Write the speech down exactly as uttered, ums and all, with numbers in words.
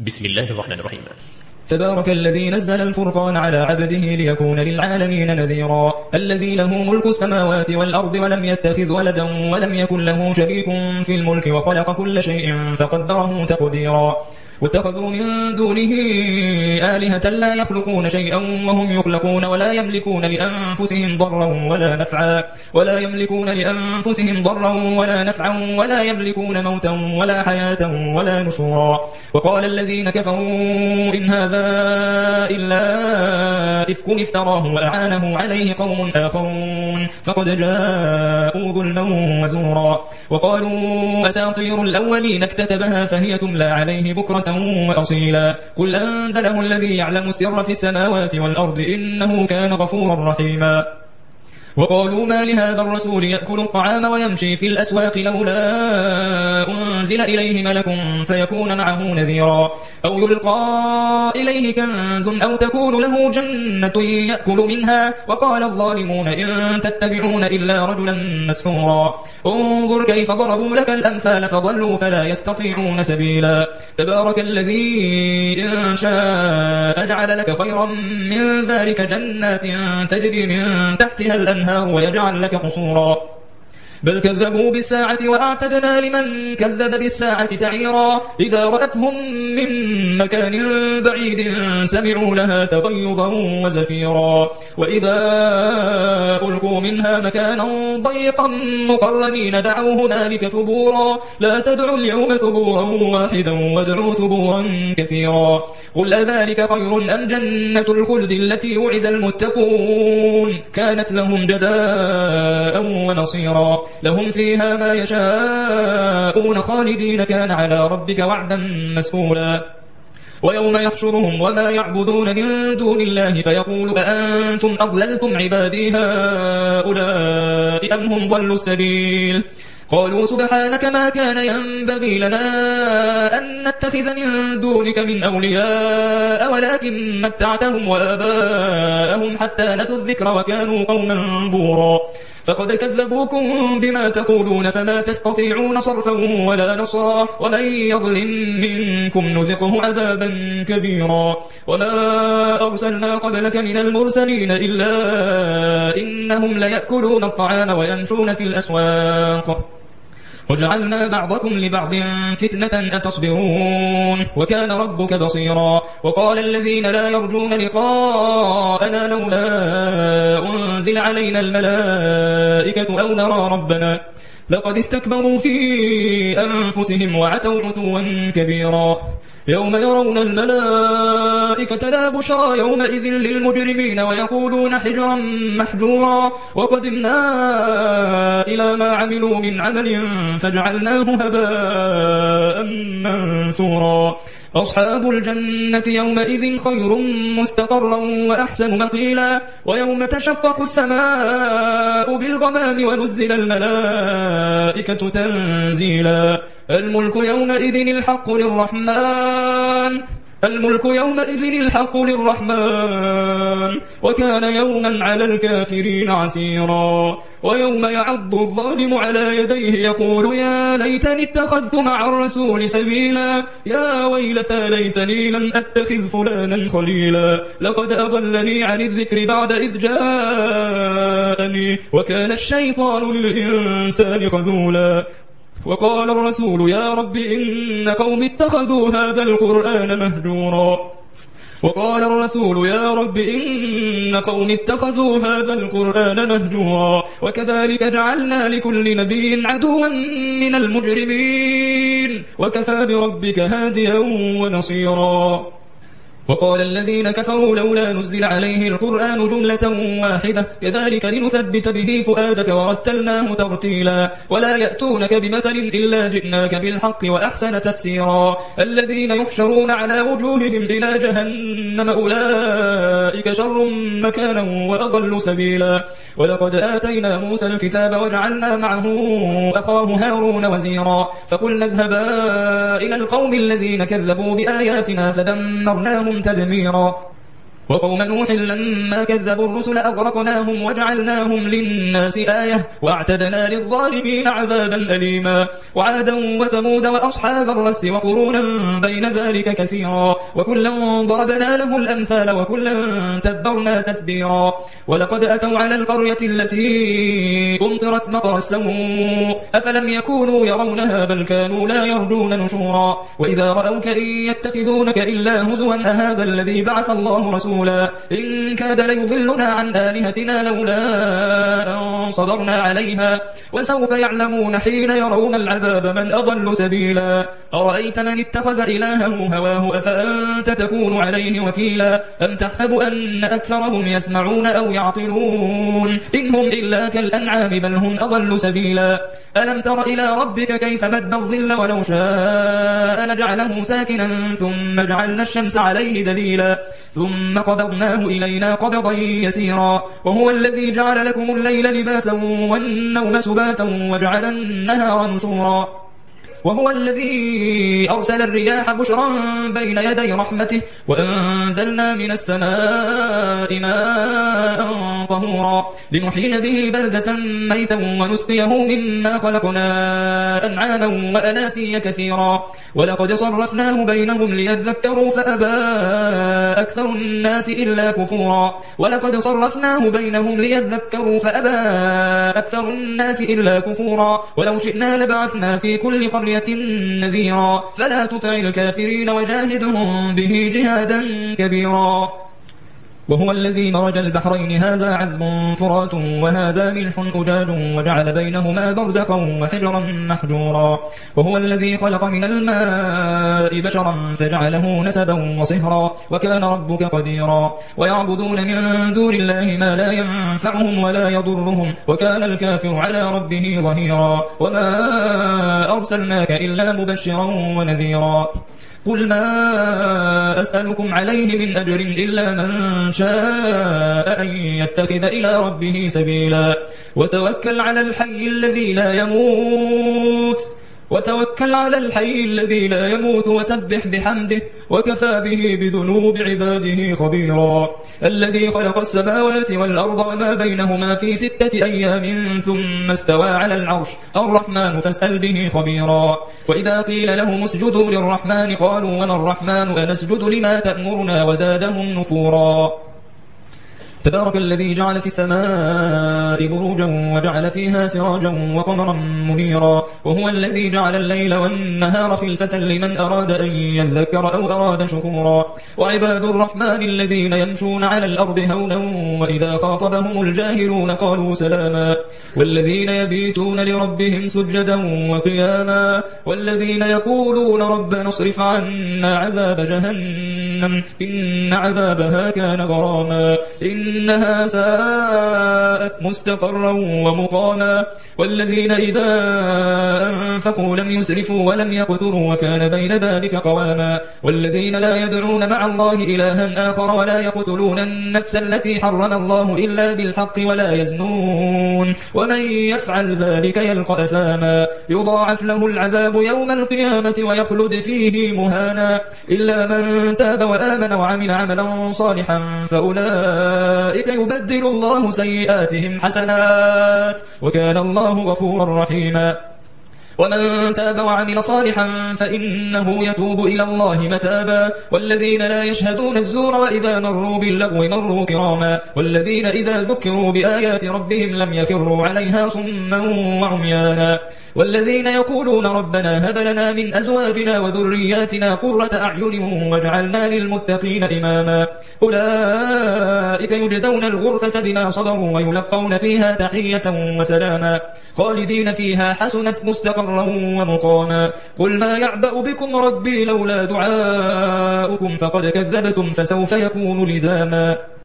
بسم الله الرحمن الرحيم. تبارك الذي نزل الفرقان على عبده ليكون للعالمين نذيرا. الذي له ملك السماوات والأرض ولم يتخذ ولدا ولم يكن له شريك في الملك وخلق كل شيء فقدره تقديرا. واتخذوا من دونه آلهة لا يخلقون شيئا وهم يخلقون ولا يملكون لأنفسهم ضرا ولا نفعا ولا يملكون لأنفسهم ضرا ولا نفعا ولا يملكون موتا ولا حياة ولا نشورا. وقال الذين كفروا إن هذا إلا إفك افتراه وأعانه عليه قوم آخرون فقد جاءوا ظلما وزورا. وقالوا أساطير الأولين اكتتبها فهي تملى عليه بكرة وأصيلا. قل أنزله الذي يعلم السر في السماوات والأرض إنه كان غفورا رحيما. وقالوا ما لهذا الرسول يأكل الطعام ويمشي في الأسواق لولا أنزل إليه ملك فيكون معه نذيرا أو يلقى إليه كنز أو تكون له جنة يأكل منها. وقال الظالمون إن تتبعون إلا رجلا مسحورا. انظر كيف ضربوا لك الأمثال فضلوا فلا يستطيعون سبيلا. تبارك الذي إن شاء جعل لك خيرا من ذلك جنات تجري من تحتها الأنهار ويجعل لك قصورا. بل كذبوا بالساعة وأعتدنا لمن كذب بالساعة سعيرا. إذا رأتهم من مكان بعيد سمعوا لها تغيظا وزفيرا. وإذا ألقوا منها مكانا ضيقا مقرنين دعوا هنالك ثبورا. لا تدعوا اليوم ثبورا واحدا وادعوا ثبورا كثيرا. قل أذلك خير أم جنة الخلد التي وعد المتقون كانت لهم جزاء ونصيرا. لهم فيها ما يشاءون خالدين كان على ربك وعدا مسئولا. ويوم يحشرهم وما يعبدون من دون الله فيقول أأنتم أضللتم عبادي هؤلاء أم هم ضلوا السبيل. قالوا سبحانك ما كان ينبغي لنا أن نتخذ من دونك من أولياء ولكن متعتهم وآباءهم حتى نسوا الذكر وكانوا قوما بورا. فقد كذبوكم بما تقولون فما تستطيعون صرفا ولا نصرا. ومن يظلم منكم نذقه عذابا كبيرا. وما أرسلنا قبلك من المرسلين إلا إنهم ليأكلون الطعام ويمشون في الأسواق وجعلنا بعضكم لبعض فتنة أتصبرون وكان ربك بصيرا. وقال الذين لا يرجون لقاءنا لولا أنزل علينا الملائكة أو نرى ربنا لقد استكبروا في أنفسهم وعتوا عتوا كبيرا. يوم يرون الملائكة لا بشرى يومئذ للمجرمين ويقولون حجرا محجورا. وقدمنا إلى ما عملوا من عمل فجعلناه هباء منثورا. أصحاب الجنة يومئذ خير مستقرا وأحسن مقيلا. ويوم تشقق السماء بالغمام ونزل الملائكة تنزيلا. الملك يومئذ الحق للرحمن الملك يومئذ الحق للرحمن وكان يوما على الكافرين عسيرا. ويوم يعض الظالم على يديه يقول يا ليتني اتخذت مع الرسول سبيلا. يا ويلتى ليتني لم أتخذ فلانا خليلا. لقد أضلني عن الذكر بعد إذ جاءني وكان الشيطان للإنسان خذولا. وقال الرسول يا رب إن قوم اتخذوا هذا القرآن مهجورا. وقال الرسول يا رب إن قوم اتخذوا هذا القرآن مهجورا. وكذلك جعلنا لكل نبي عدوا من المجرمين وكفى بربك هاديا ونصيرا. وقال الذين كفروا لولا نزل عليه القرآن جملة واحدة كذلك لنثبت به فؤادك ورتلناه ترتيلا. ولا يأتونك بمثل إلا جئناك بالحق وأحسن تفسيرا. الذين يحشرون على وجوههم إلى جهنم أولئك شر مكانا وأضل سبيلا. ولقد آتينا موسى الكتاب وجعلنا معه أخاه هارون وزيرا. فقلنا اذهبا إلى القوم الذين كذبوا بآياتنا فدمرناهم تدميرا. وقوم نوح لما كذبوا الرسل أغرقناهم وجعلناهم للناس آية وأعتدنا للظالمين عذابا أليما وعادا وثمود وأصحاب الرس وقرونا بين ذلك كثيرا وكلا ضربنا له الأمثال وكلا تبرنا تتبيرا ولقد أتوا على القرية التي أمطرت مطر السوء أفلم يكونوا يرونها بل كانوا لا يرجون نشورا وإذا رأوك إن يتخذونك إلا هزوا أهذا الذي بعث الله رسولا إن كاد ليضلنا عن آلهتنا لولا أن صبرنا عليها وسوف يعلمون حين يرون العذاب من أضل سبيلا أرأيت من اتخذ إلهه هواه أفأنت تكون عليه وكيلا أم تحسب أن أكثرهم يسمعون أو يعقلون إنهم إلا كالأنعام بل هم أضل سبيلا ألم تر إلى ربك كيف مد الظل ولو شاء لجعله ساكنا ثم جعلنا الشمس عليه دليلا ثم قبضناه إلينا قبضا يسيرا وهو الذي جعل لكم الليل لباسا والنوم سباتا وجعل النهار نشورا وهو الذي أرسل الرياح بشرا بين يدي رحمته وأنزلنا من السماء ماء طهورا لنحيي به بلدة ميتا ونسقيه مما خلقنا أنعاما وأناسيا كثيرا ولقد صرفناه بينهم ليذكروا فأبى أكثر الناس إلا كفورا ولقد صرفناه بينهم ليذكروا فأبى أكثر الناس إلا كفورا ولو شئنا لبعثنا في كل قرية نذيرا فلا تطع الكافرين وجاهدهم به جهادا كبيرا وهو الذي مرج البحرين هذا عذب فرات وهذا ملح أجاج وجعل بينهما برزخا وحجرا محجورا وهو الذي خلق من الماء بشرا فجعله نسبا وصهرا وكان ربك قديرا ويعبدون من دون الله ما لا ينفعهم ولا يضرهم وكان الكافر على ربه ظهيرا وما أرسلناك إلا مبشرا ونذيرا قل ما أسألكم عليه من أجر إلا من شاء أن يتخذ إلى ربه سبيلا وتوكل على الحي الذي لا يموت وتوكل على الحي الذي لا يموت وسبح بحمده وكفى به بذنوب عباده خبيرا الذي خلق السماوات والأرض وما بينهما في ستة أيام ثم استوى على العرش الرحمن فاسأل به خبيرا وإذا قيل لهم اسجدوا للرحمن قالوا وما الرحمن أنسجد لما تأمرنا وزادهم نفورا تبارك الذي جعل في السماء بروجا وجعل فيها سراجا وقمرا منيرا وهو الذي جعل الليل والنهار خلفة لمن أراد أن يذكر أو أراد شكورا وعباد الرحمن الذين يمشون على الأرض هونا وإذا خاطبهم الجاهلون قالوا سلاما والذين يبيتون لربهم سجدا وقياما والذين يقولون ربنا اصرف عنا عذاب جهنم إن عذابها كان غراما إنها ساءت مستقرا ومقاما والذين إذا أنفقوا لم يسرفوا ولم يقتروا وكان بين ذلك قواما والذين لا يدعون مع الله إلها آخر ولا يقتلون النفس التي حرم الله إلا بالحق ولا يزنون ومن يفعل ذلك يلقى أثاما يضاعف له العذاب يوم القيامة ويخلد فيه مهانا إلا من تاب وآمن وعمل عملا صالحا فأولئك يبدل الله سيئاتهم حسنات وكان الله غفورا رحيما ومن تاب وعمل صالحا فإنه يتوب إلى الله متابا والذين لا يشهدون الزور وإذا مروا باللغو مروا كراما والذين إذا ذكروا بآيات ربهم لم يخروا عليها صما وعميانا والذين يقولون ربنا هب لنا من أزواجنا وذرياتنا قرة أعين واجعلنا للمتقين إماما أولئك يجزون الغرفة بما صبروا ويلقون فيها تحية وسلاما خالدين فيها حسنت مستقرا ومقاما قل ما يعبأ بكم ربي لولا دعاؤكم فقد كذبتم فسوف يكون لزاما